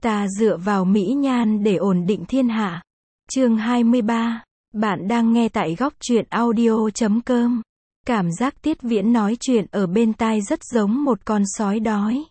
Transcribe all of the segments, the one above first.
Ta dựa vào mỹ nhan để ổn định thiên hạ. Chương 23. Bạn đang nghe tại góc truyện audio.com. Cảm giác Tiết Viễn nói chuyện ở bên tai rất giống một con sói đói.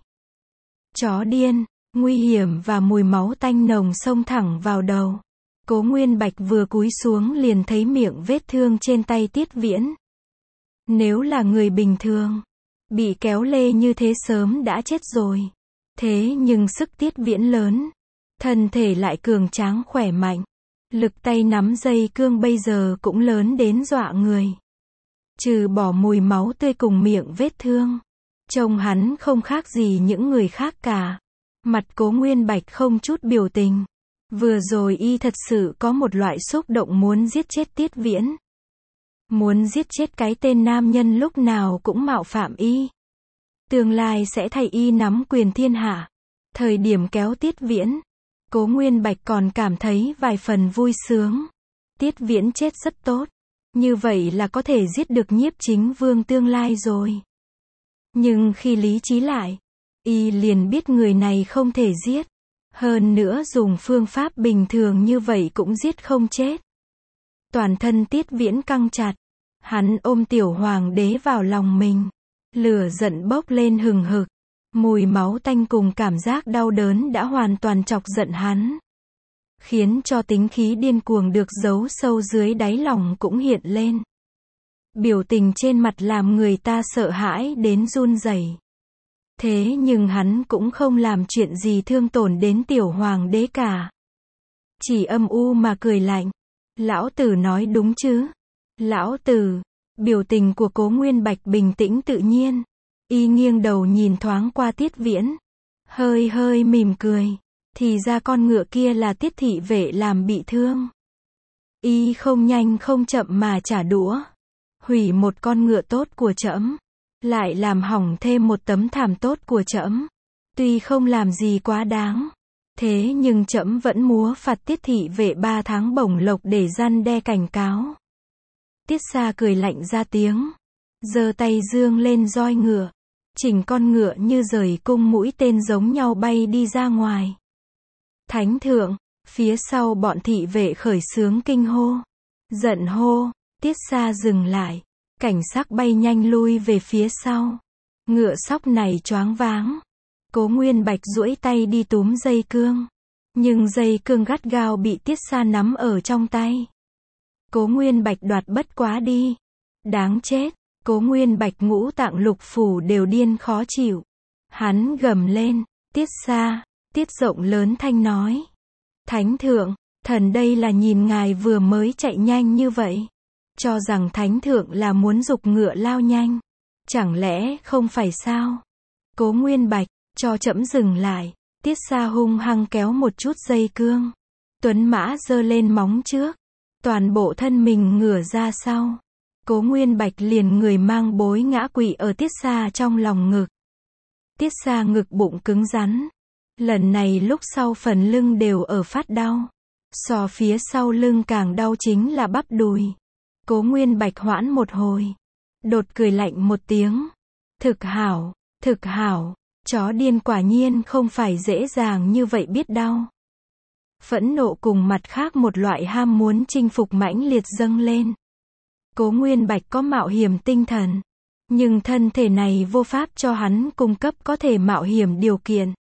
Chó điên, nguy hiểm và mùi máu tanh nồng xông thẳng vào đầu. Cố Nguyên Bạch vừa cúi xuống liền thấy miệng vết thương trên tay Tiết Viễn. Nếu là người bình thường, bị kéo lê như thế sớm đã chết rồi. Thế nhưng sức Tiết Viễn lớn, thân thể lại cường tráng khỏe mạnh. Lực tay nắm dây cương bây giờ cũng lớn đến dọa người. Trừ bỏ mùi máu tươi cùng miệng vết thương, trông hắn không khác gì những người khác cả. Mặt Cố Nguyên Bạch không chút biểu tình. Vừa rồi y thật sự có một loại xúc động muốn giết chết Tiết Viễn. Muốn giết chết cái tên nam nhân lúc nào cũng mạo phạm y. Tương lai sẽ thay y nắm quyền thiên hạ. Thời điểm kéo Tiết Viễn, Cố Nguyên Bạch còn cảm thấy vài phần vui sướng. Tiết Viễn chết rất tốt. Như vậy là có thể giết được Nhiếp Chính Vương tương lai rồi. Nhưng khi lý trí lại, y liền biết người này không thể giết. Hơn nữa dùng phương pháp bình thường như vậy cũng giết không chết. Toàn thân Tiết Viễn căng chặt. Hắn ôm tiểu hoàng đế vào lòng mình. Lửa giận bốc lên hừng hực. Mùi máu tanh cùng cảm giác đau đớn đã hoàn toàn chọc giận hắn. Khiến cho tính khí điên cuồng được giấu sâu dưới đáy lòng cũng hiện lên. Biểu tình trên mặt làm người ta sợ hãi đến run rẩy. Thế nhưng hắn cũng không làm chuyện gì thương tổn đến tiểu hoàng đế cả. Chỉ âm u mà cười lạnh. Lão tử nói đúng chứ? Lão tử. Biểu tình của Cố Nguyên Bạch bình tĩnh tự nhiên. Y nghiêng đầu nhìn thoáng qua Tiết Viễn. Hơi hơi mỉm cười. Thì ra con ngựa kia là Tiết thị vệ làm bị thương. Y không nhanh không chậm mà trả đũa. Hủy một con ngựa tốt của trẫm, lại làm hỏng thêm một tấm thảm tốt của trẫm. Tuy không làm gì quá đáng, thế nhưng trẫm vẫn múa phạt Tiết thị vệ 3 tháng bổng lộc để răn đe cảnh cáo. Tiết Xa cười lạnh ra tiếng, giơ tay dương lên roi ngựa, chỉnh con ngựa như rời cung mũi tên giống nhau bay đi ra ngoài. Thánh thượng, phía sau bọn thị vệ khởi xướng kinh hô, giận hô. Tiết Xa dừng lại, cảnh sắc bay nhanh lui về phía sau. Ngựa sóc này choáng váng. Cố Nguyên Bạch duỗi tay đi túm dây cương, nhưng dây cương gắt gao bị Tiết Xa nắm ở trong tay. Cố Nguyên Bạch đoạt bất quá đi. Đáng chết. Cố Nguyên Bạch ngũ tạng lục phủ đều điên khó chịu. Hắn gầm lên, Tiết Xa. Tiết Rộng lớn thanh nói, Thánh thượng, thần đây là nhìn ngài vừa mới chạy nhanh như vậy, cho rằng Thánh thượng là muốn giục ngựa lao nhanh. Chẳng lẽ không phải sao? Cố Nguyên Bạch, cho trẫm dừng lại. Tiết Xa hung hăng kéo một chút dây cương. Tuấn mã giơ lên móng trước, toàn bộ thân mình ngửa ra sau. Cố Nguyên Bạch liền người mang bối ngã quỵ ở Tiết Xa trong lòng ngực. Tiết Xa ngực bụng cứng rắn. Lần này lúc sau phần lưng đều ở phát đau. So phía sau lưng càng đau chính là bắp đùi. Cố Nguyên Bạch hoãn một hồi, đột cười lạnh một tiếng. Thực hảo, thực hảo. Chó điên quả nhiên không phải dễ dàng như vậy biết đau. Phẫn nộ cùng mặt khác một loại ham muốn chinh phục mãnh liệt dâng lên. Cố Nguyên Bạch có mạo hiểm tinh thần, nhưng thân thể này vô pháp cho hắn cung cấp có thể mạo hiểm điều kiện.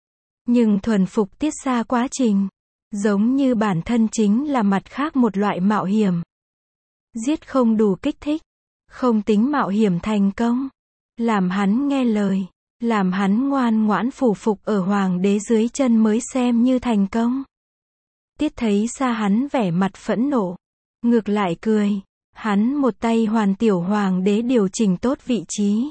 Nhưng thuần phục Tiết Xa quá trình, giống như bản thân chính là mặt khác một loại mạo hiểm. Giết không đủ kích thích, không tính mạo hiểm thành công. Làm hắn nghe lời, làm hắn ngoan ngoãn phủ phục ở hoàng đế dưới chân mới xem như thành công. Tiết thấy Xa hắn vẻ mặt phẫn nộ, ngược lại cười. Hắn một tay hoàn tiểu hoàng đế điều chỉnh tốt vị trí,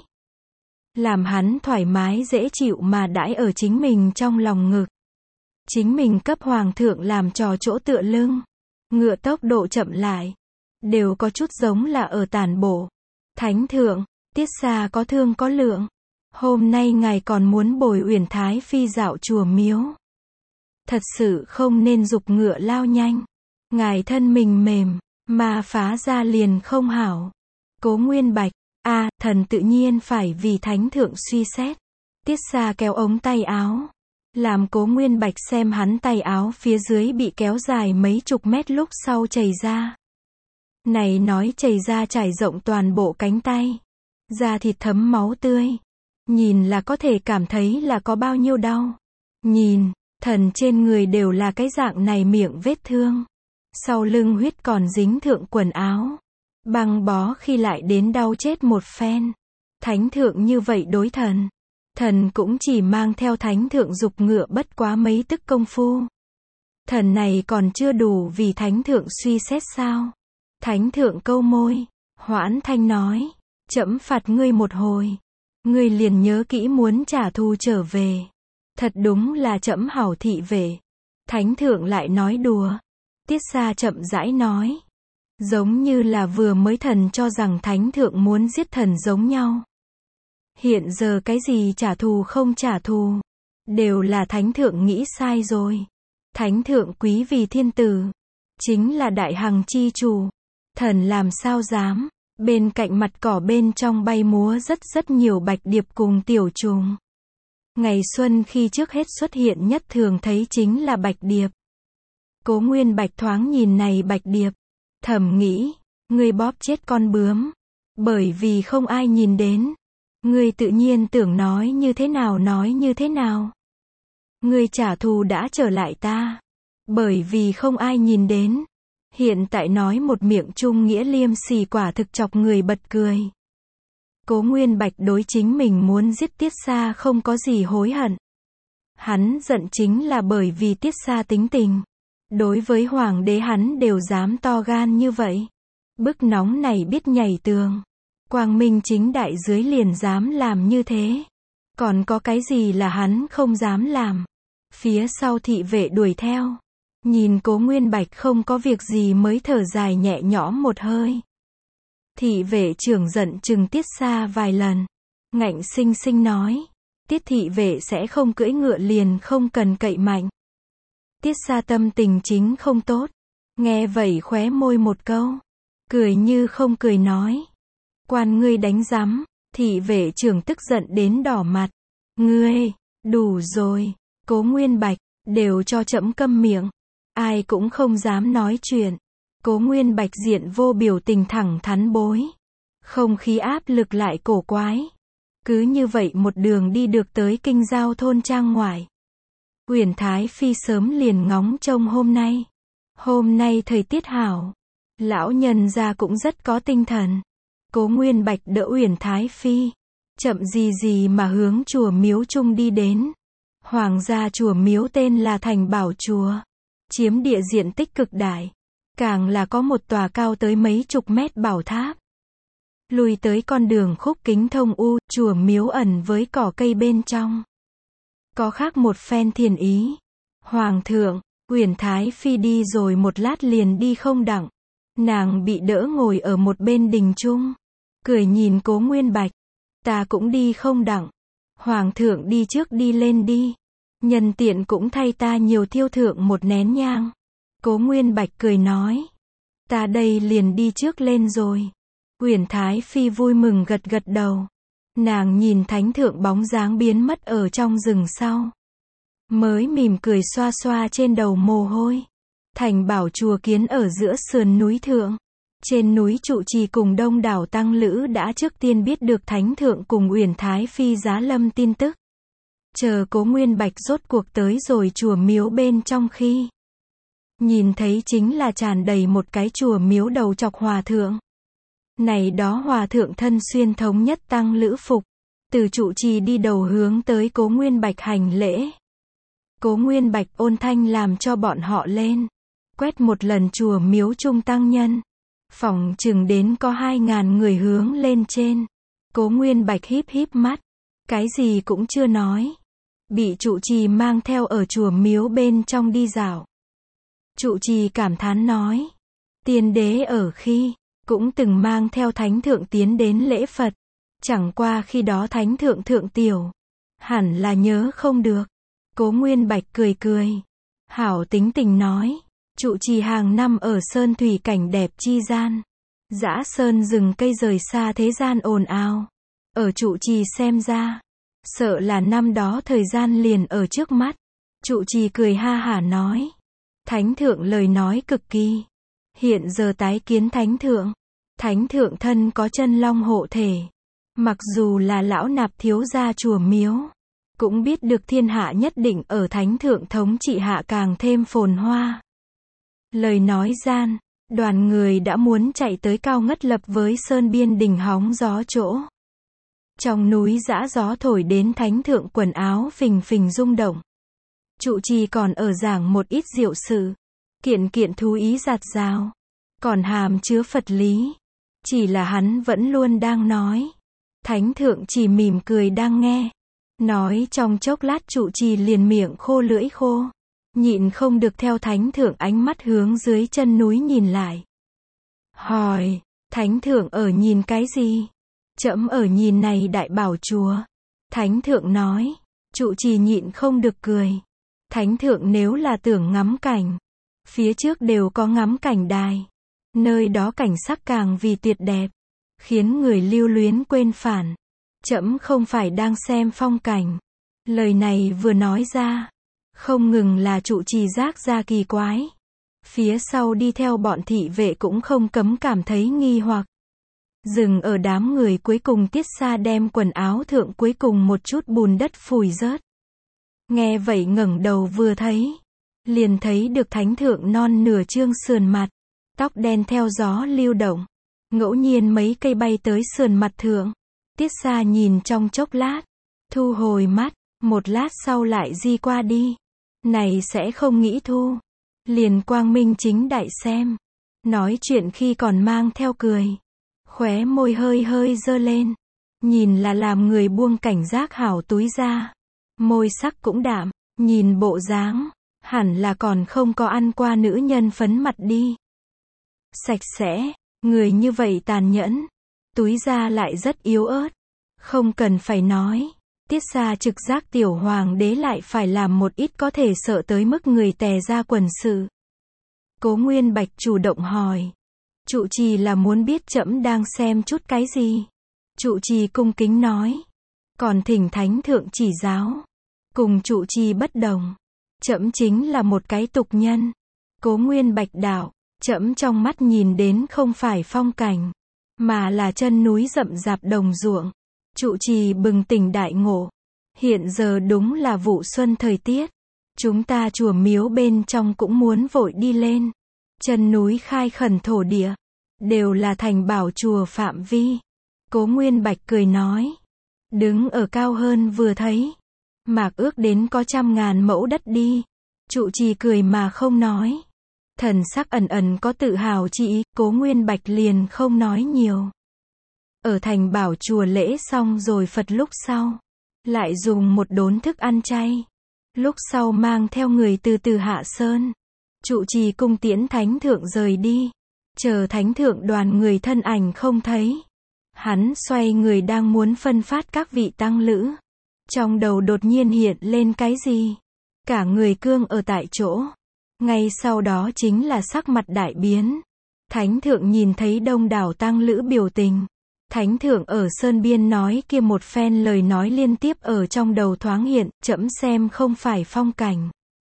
làm hắn thoải mái dễ chịu mà đãi ở chính mình trong lòng ngực. Chính mình cấp hoàng thượng làm trò chỗ tựa lưng. Ngựa tốc độ chậm lại, đều có chút giống là ở tản bộ. Thánh thượng, Tiết Xa có thương có lượng. Hôm nay ngài còn muốn bồi Uyển Thái Phi dạo chùa miếu. Thật sự không nên giục ngựa lao nhanh. Ngài thân mình mềm, mà phá ra liền không hảo. Cố Nguyên Bạch, thần tự nhiên phải vì Thánh thượng suy xét. Tiết Xa kéo ống tay áo, Làm Cố Nguyên Bạch xem hắn tay áo phía dưới bị kéo dài mấy chục mét lúc sau chảy ra. Này nói chảy ra trải rộng toàn bộ cánh tay. Da thịt thấm máu tươi. Nhìn là có thể cảm thấy là có bao nhiêu đau. Nhìn, Thần trên người đều là cái dạng này miệng vết thương. Sau lưng huyết còn dính thượng quần áo. Băng bó khi lại đến đau chết một phen. Thánh thượng như vậy đối thần. Thần cũng chỉ mang theo thánh thượng dục ngựa bất quá mấy tức công phu. Thần này còn chưa đủ vì thánh thượng suy xét sao? Thánh thượng câu môi. Hoãn thanh nói. Trẫm phạt ngươi một hồi. Ngươi liền nhớ kỹ muốn trả thù trở về. Thật đúng là trẫm hảo thị vệ. Thánh thượng lại nói đùa. Tiết Xa chậm rãi nói. Giống như là vừa mới thần cho rằng thánh thượng muốn giết thần giống nhau. Hiện giờ cái gì trả thù không trả thù. Đều là thánh thượng nghĩ sai rồi. Thánh thượng quý vì thiên tử. Chính là đại hằng chi chủ. Thần làm sao dám. Bên cạnh mặt cỏ bên trong bay múa rất nhiều bạch điệp cùng tiểu trùng. Ngày xuân khi trước hết xuất hiện nhất thường thấy chính là bạch điệp. Cố Nguyên Bạch thoáng nhìn này bạch điệp. Thầm nghĩ, ngươi bóp chết con bướm. Bởi vì không ai nhìn đến. Ngươi tự nhiên tưởng nói như thế nào. Ngươi trả thù đã trở lại ta. Bởi vì không ai nhìn đến. Hiện tại nói một miệng trung nghĩa liêm sỉ quả thực chọc người bật cười. Cố Nguyên Bạch đối chính mình muốn giết Tiết Xa không có gì hối hận. Hắn giận chính là bởi vì Tiết Xa tính tình. Đối với hoàng đế hắn đều dám to gan như vậy. Bức nóng này biết nhảy tường. Quang minh chính đại dưới liền dám làm như thế. Còn có cái gì là hắn không dám làm. Phía sau thị vệ đuổi theo. Nhìn Cố Nguyên Bạch không có việc gì mới thở dài nhẹ nhõm một hơi. Thị vệ trưởng giận chừng Tiết Xa vài lần. Ngạnh sinh sinh nói. Tiết thị vệ sẽ không cưỡi ngựa liền không cần cậy mạnh. Tiết Xa tâm tình chính không tốt. Nghe vậy khóe môi một câu. Cười như không cười nói. Quan ngươi đánh rắm. Thị vệ trưởng tức giận đến đỏ mặt. Ngươi, đủ rồi. Cố Nguyên Bạch, đều cho trẫm câm miệng. Ai cũng không dám nói chuyện. Cố Nguyên Bạch diện vô biểu tình thẳng thắn bối. Không khí áp lực lại cổ quái. Cứ như vậy một đường đi được tới kinh giao thôn trang ngoại. Uyển Thái Phi sớm liền ngóng trông hôm nay. Hôm nay thời tiết hảo. Lão nhân gia cũng rất có tinh thần. Cố Nguyên Bạch đỡ Uyển Thái Phi. Chậm gì mà hướng chùa miếu trung đi đến. Hoàng gia chùa miếu tên là Thành Bảo Chùa. Chiếm địa diện tích cực đại. Càng là có một tòa cao tới mấy chục mét bảo tháp. Lùi tới con đường khúc kính thông u, chùa miếu ẩn với cỏ cây bên trong. Có khác một phen thiền ý. Hoàng thượng, Uyển Thái Phi đi rồi một lát liền đi không đặng. Nàng bị đỡ ngồi ở một bên đình chung. Cười nhìn Cố Nguyên Bạch. Ta cũng đi không đặng. Hoàng thượng đi trước đi lên đi. Nhân tiện cũng thay ta nhiều thiêu thượng một nén nhang. Cố Nguyên Bạch cười nói. Ta đây liền đi trước lên rồi. Uyển Thái Phi vui mừng gật gật đầu. Nàng nhìn thánh thượng bóng dáng biến mất ở trong rừng sau. Mới mỉm cười xoa xoa trên đầu mồ hôi. Thành Bảo chùa kiến ở giữa sườn núi thượng. Trên núi trụ trì cùng đông đảo tăng lữ đã trước tiên biết được thánh thượng cùng Uyển Thái Phi giá lâm tin tức. Chờ Cố Nguyên Bạch rốt cuộc tới rồi chùa miếu bên trong khi. Nhìn thấy chính là tràn đầy một cái chùa miếu đầu chọc hòa thượng. Này đó hòa thượng thân xuyên thống nhất tăng lữ phục. Từ trụ trì đi đầu hướng tới Cố Nguyên Bạch hành lễ. Cố Nguyên Bạch ôn thanh làm cho bọn họ lên. Quét một lần chùa miếu trung tăng nhân. Phỏng chừng đến có 2.000 người hướng lên trên. Cố Nguyên Bạch híp mắt. Cái gì cũng chưa nói. Bị trụ trì mang theo ở chùa miếu bên trong đi dạo. Trụ trì cảm thán nói. Tiên đế ở khi, cũng từng mang theo thánh thượng tiến đến lễ Phật. Chẳng qua khi đó thánh thượng thượng tiểu. Hẳn là nhớ không được. Cố Nguyên Bạch cười. Hảo tính tình nói. Trụ trì hàng năm ở sơn thủy cảnh đẹp chi gian. Dã sơn rừng cây rời xa thế gian ồn ào. Ở trụ trì xem ra. Sợ là năm đó thời gian liền ở trước mắt. Trụ trì cười ha hả nói. Thánh thượng lời nói cực kỳ. Hiện giờ tái kiến thánh thượng. Thánh thượng thân có chân long hộ thể. Mặc dù là lão nạp thiếu gia chùa miếu, cũng biết được thiên hạ nhất định ở thánh thượng thống trị hạ càng thêm phồn hoa. Lời nói gian, đoàn người đã muốn chạy tới cao ngất lập với sơn biên đình hóng gió chỗ. Trong núi dã gió thổi đến thánh thượng quần áo phình phình rung động. Trụ trì còn ở giảng một ít diệu sự, kiện kiện thú ý dạt dào, còn hàm chứa Phật lý. Chỉ là hắn vẫn luôn đang nói. Thánh thượng chỉ mỉm cười đang nghe. Nói trong chốc lát trụ trì liền miệng khô lưỡi khô. Nhịn không được theo thánh thượng ánh mắt hướng dưới chân núi nhìn lại. Hỏi, thánh thượng ở nhìn cái gì? Trẫm ở nhìn này đại bảo chùa. Thánh thượng nói, trụ trì nhịn không được cười. Thánh thượng nếu là tưởng ngắm cảnh, phía trước đều có ngắm cảnh đài. Nơi đó cảnh sắc càng vì tuyệt đẹp, khiến người lưu luyến quên phản. Trẫm không phải đang xem phong cảnh. Lời này vừa nói ra, không ngừng là trụ trì giác ra kỳ quái. Phía sau đi theo bọn thị vệ cũng không cấm cảm thấy nghi hoặc. Dừng ở đám người cuối cùng Tiết Xa đem quần áo thượng cuối cùng một chút bùn đất phủi rớt. Nghe vậy ngẩng đầu vừa thấy, liền thấy được thánh thượng non nửa trương sườn mặt, tóc đen theo gió lưu động, ngẫu nhiên mấy cây bay tới sườn mặt thượng. Tiết Xa nhìn trong chốc lát, thu hồi mắt, một lát sau lại di qua đi. Này sẽ không nghĩ thu, liền quang minh chính đại xem. Nói chuyện khi còn mang theo cười, khóe môi hơi hơi dơ lên, nhìn là làm người buông cảnh giác hảo túi ra. Môi sắc cũng đạm, nhìn bộ dáng, hẳn là còn không có ăn qua nữ nhân phấn mặt đi. Sạch sẽ, người như vậy tàn nhẫn, túi ra lại rất yếu ớt. Không cần phải nói, Tiết Xa trực giác tiểu hoàng đế lại phải làm một ít có thể sợ tới mức người tè ra quần sự. Cố Nguyên Bạch chủ động hỏi. Trụ trì là muốn biết trẫm đang xem chút cái gì. Trụ trì cung kính nói. Còn thỉnh thánh thượng chỉ giáo. Cùng trụ trì bất đồng. Trẫm chính là một cái tục nhân. Cố Nguyên Bạch đạo. Trẫm trong mắt nhìn đến không phải phong cảnh, mà là chân núi rậm rạp đồng ruộng. Trụ trì bừng tỉnh đại ngộ. Hiện giờ đúng là vụ xuân thời tiết. Chúng ta chùa miếu bên trong cũng muốn vội đi lên. Chân núi khai khẩn thổ địa, đều là thành bảo chùa phạm vi. Cố Nguyên Bạch cười nói. Đứng ở cao hơn vừa thấy. Mạc ước đến có 100.000 mẫu đất đi. Trụ trì cười mà không nói. Thần sắc ẩn ẩn có tự hào chỉ, Cố Nguyên Bạch liền không nói nhiều. Ở thành bảo chùa lễ xong rồi Phật lúc sau, lại dùng một đốn thức ăn chay. Lúc sau mang theo người từ từ hạ sơn. Trụ trì cung tiễn thánh thượng rời đi. Chờ thánh thượng đoàn người thân ảnh không thấy. Hắn xoay người đang muốn phân phát các vị tăng lữ. Trong đầu đột nhiên hiện lên cái gì? Cả người cương ở tại chỗ. Ngay sau đó chính là sắc mặt đại biến. Thánh thượng nhìn thấy đông đảo tăng lữ biểu tình. Thánh thượng ở sơn biên nói kia một phen lời nói liên tiếp ở trong đầu thoáng hiện, trẫm xem không phải phong cảnh.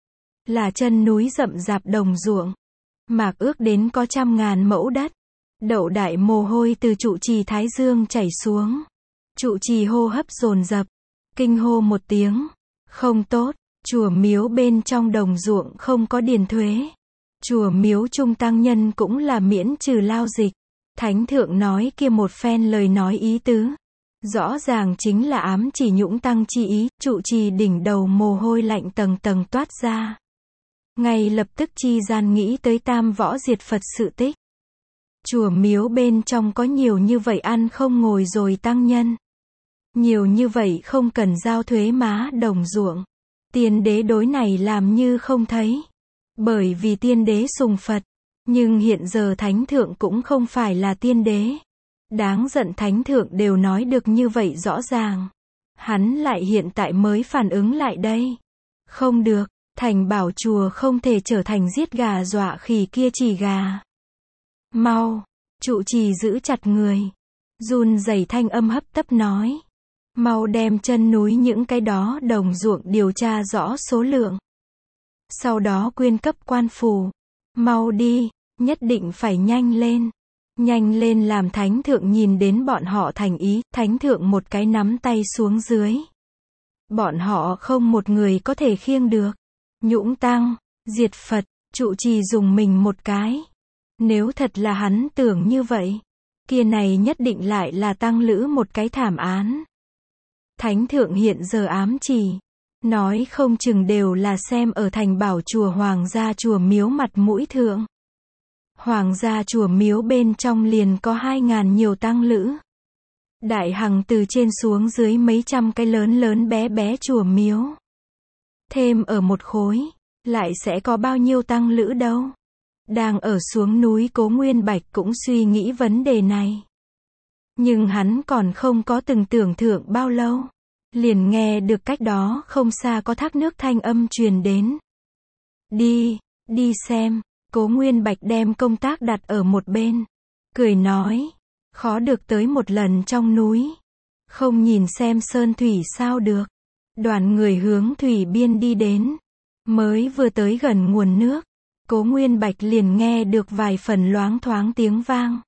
Là chân núi rậm rạp đồng ruộng. Mạc ước đến có 100.000 mẫu đất. Đậu đại mồ hôi từ trụ trì thái dương chảy xuống. Trụ trì hô hấp dồn dập. Kinh hô một tiếng. Không tốt, chùa miếu bên trong đồng ruộng không có điền thuế. Chùa miếu trung tăng nhân cũng là miễn trừ lao dịch. Thánh thượng nói kia một phen lời nói ý tứ. Rõ ràng chính là ám chỉ nhũng tăng chi ý, trụ trì đỉnh đầu mồ hôi lạnh tầng tầng toát ra. Ngay lập tức chi gian nghĩ tới Tam Võ Diệt Phật sự tích. Chùa miếu bên trong có nhiều như vậy ăn không ngồi rồi tăng nhân. Nhiều như vậy không cần giao thuế má đồng ruộng. Tiên đế đối này làm như không thấy. Bởi vì tiên đế sùng Phật. Nhưng hiện giờ thánh thượng cũng không phải là tiên đế. Đáng giận thánh thượng đều nói được như vậy rõ ràng. Hắn lại hiện tại mới phản ứng lại đây. Không được, thành bảo chùa không thể trở thành giết gà dọa khỉ kia chỉ gà. Mau, trụ trì giữ chặt người. Run rẩy thanh âm hấp tấp nói. Mau đem chân núi những cái đó đồng ruộng điều tra rõ số lượng. sau đó quyên cấp quan phủ. Mau đi, nhất định phải nhanh lên. Nhanh lên làm thánh thượng nhìn đến bọn họ thành ý, thánh thượng một cái nắm tay xuống dưới. Bọn họ không một người có thể khiêng được. Nhũng tăng, diệt Phật, trụ trì dùng mình một cái. Nếu thật là hắn tưởng như vậy, kia này nhất định lại là tăng lữ một cái thảm án. Thánh thượng hiện giờ ám chỉ, nói không chừng đều là xem ở thành bảo chùa Hoàng gia chùa miếu mặt mũi thượng. Hoàng gia chùa miếu bên trong liền có 2.000 nhiều tăng lữ. Đại hằng từ trên xuống dưới mấy trăm cái lớn lớn bé bé chùa miếu. Thêm ở một khối, lại sẽ có bao nhiêu tăng lữ đâu. Đang ở xuống núi Cố Nguyên Bạch cũng suy nghĩ vấn đề này. Nhưng hắn còn không có từng tưởng thượng bao lâu. Liền nghe được cách đó không xa có thác nước thanh âm truyền đến. Đi xem. Cố Nguyên Bạch đem công tác đặt ở một bên. Cười nói. Khó được tới một lần trong núi. Không nhìn xem sơn thủy sao được. Đoàn người hướng thủy biên đi đến. Mới vừa tới gần nguồn nước. Cố Nguyên Bạch liền nghe được vài phần loáng thoáng tiếng vang.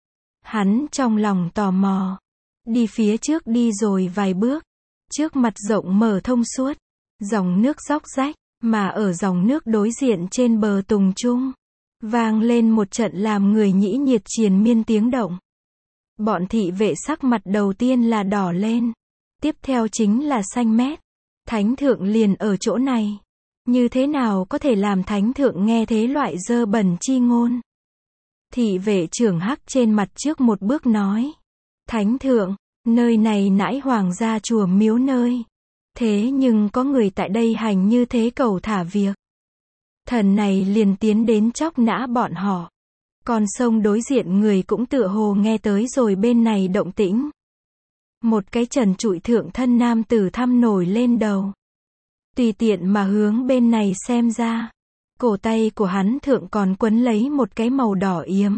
Hắn trong lòng tò mò. Đi phía trước đi rồi vài bước. Trước mặt rộng mở thông suốt. Dòng nước róc rách. Mà ở dòng nước đối diện trên bờ tùng trung. Vang lên một trận làm người nhĩ nhiệt triền miên tiếng động. Bọn thị vệ sắc mặt đầu tiên là đỏ lên. Tiếp theo chính là xanh mét. Thánh thượng liền ở chỗ này. Như thế nào có thể làm thánh thượng nghe thế loại dơ bẩn chi ngôn? Thị vệ trưởng hắc trên mặt trước một bước nói. Thánh thượng, nơi này nãi hoàng gia chùa miếu nơi. Thế nhưng có người tại đây hành như thế cầu thả việc. Thần này liền tiến đến chóc nã bọn họ. Còn sông đối diện người cũng tựa hồ nghe tới rồi bên này động tĩnh. Một cái trần trụi thượng thân nam tử thăm nổi lên đầu. Tùy tiện mà hướng bên này xem ra. Cổ tay của hắn thượng còn quấn lấy một cái màu đỏ yếm.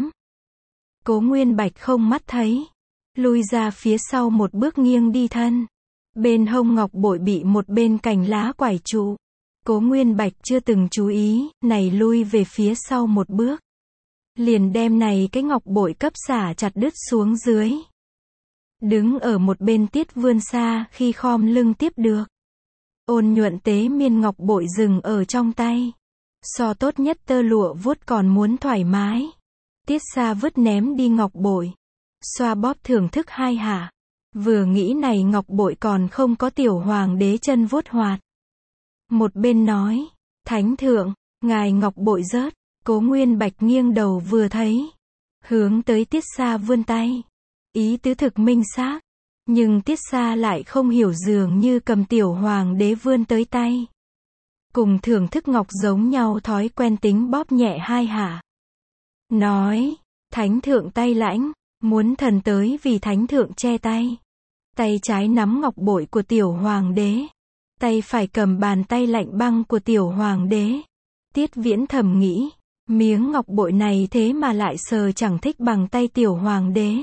Cố Nguyên Bạch không mắt thấy. Lui ra phía sau một bước nghiêng đi thân. Bên hông ngọc bội bị một bên cành lá quải trụ. Cố Nguyên Bạch chưa từng chú ý, này lui về phía sau một bước. Liền đem này cái ngọc bội cấp xả chặt đứt xuống dưới. Đứng ở một bên Tiết Vươn xa khi khom lưng tiếp được. Ôn nhuận tế miên ngọc bội dừng ở trong tay. So tốt nhất tơ lụa vuốt còn muốn thoải mái. Tiết Xa vứt ném đi ngọc bội. Xoa bóp thưởng thức hai hạ. Vừa nghĩ này ngọc bội còn không có tiểu hoàng đế chân vuốt hoạt. Một bên nói. Thánh thượng, ngài ngọc bội rớt. Cố Nguyên Bạch nghiêng đầu vừa thấy. Hướng tới Tiết Xa vươn tay. Ý tứ thực minh xác. Nhưng Tiết Xa lại không hiểu dường như cầm tiểu hoàng đế vươn tới tay. Cùng thưởng thức ngọc giống nhau thói quen tính bóp nhẹ hai hạ. Nói, thánh thượng tay lãnh, muốn thần tới vì thánh thượng che tay. Tay trái nắm ngọc bội của tiểu hoàng đế. Tay phải cầm bàn tay lạnh băng của tiểu hoàng đế. Tiết Viễn thầm nghĩ, miếng ngọc bội này thế mà lại sờ chẳng thích bằng tay tiểu hoàng đế.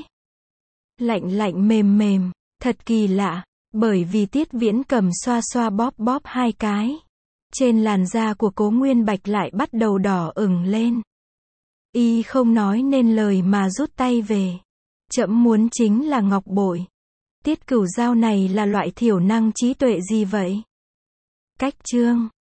Lạnh lạnh mềm mềm, thật kỳ lạ, bởi vì Tiết Viễn cầm xoa xoa bóp bóp hai cái. Trên làn da của Cố Nguyên Bạch lại bắt đầu đỏ ửng lên. Y không nói nên lời mà rút tay về. Trẫm muốn chính là ngọc bội. Tiết Cửu Giao này là loại thiểu năng trí tuệ gì vậy? Cách chương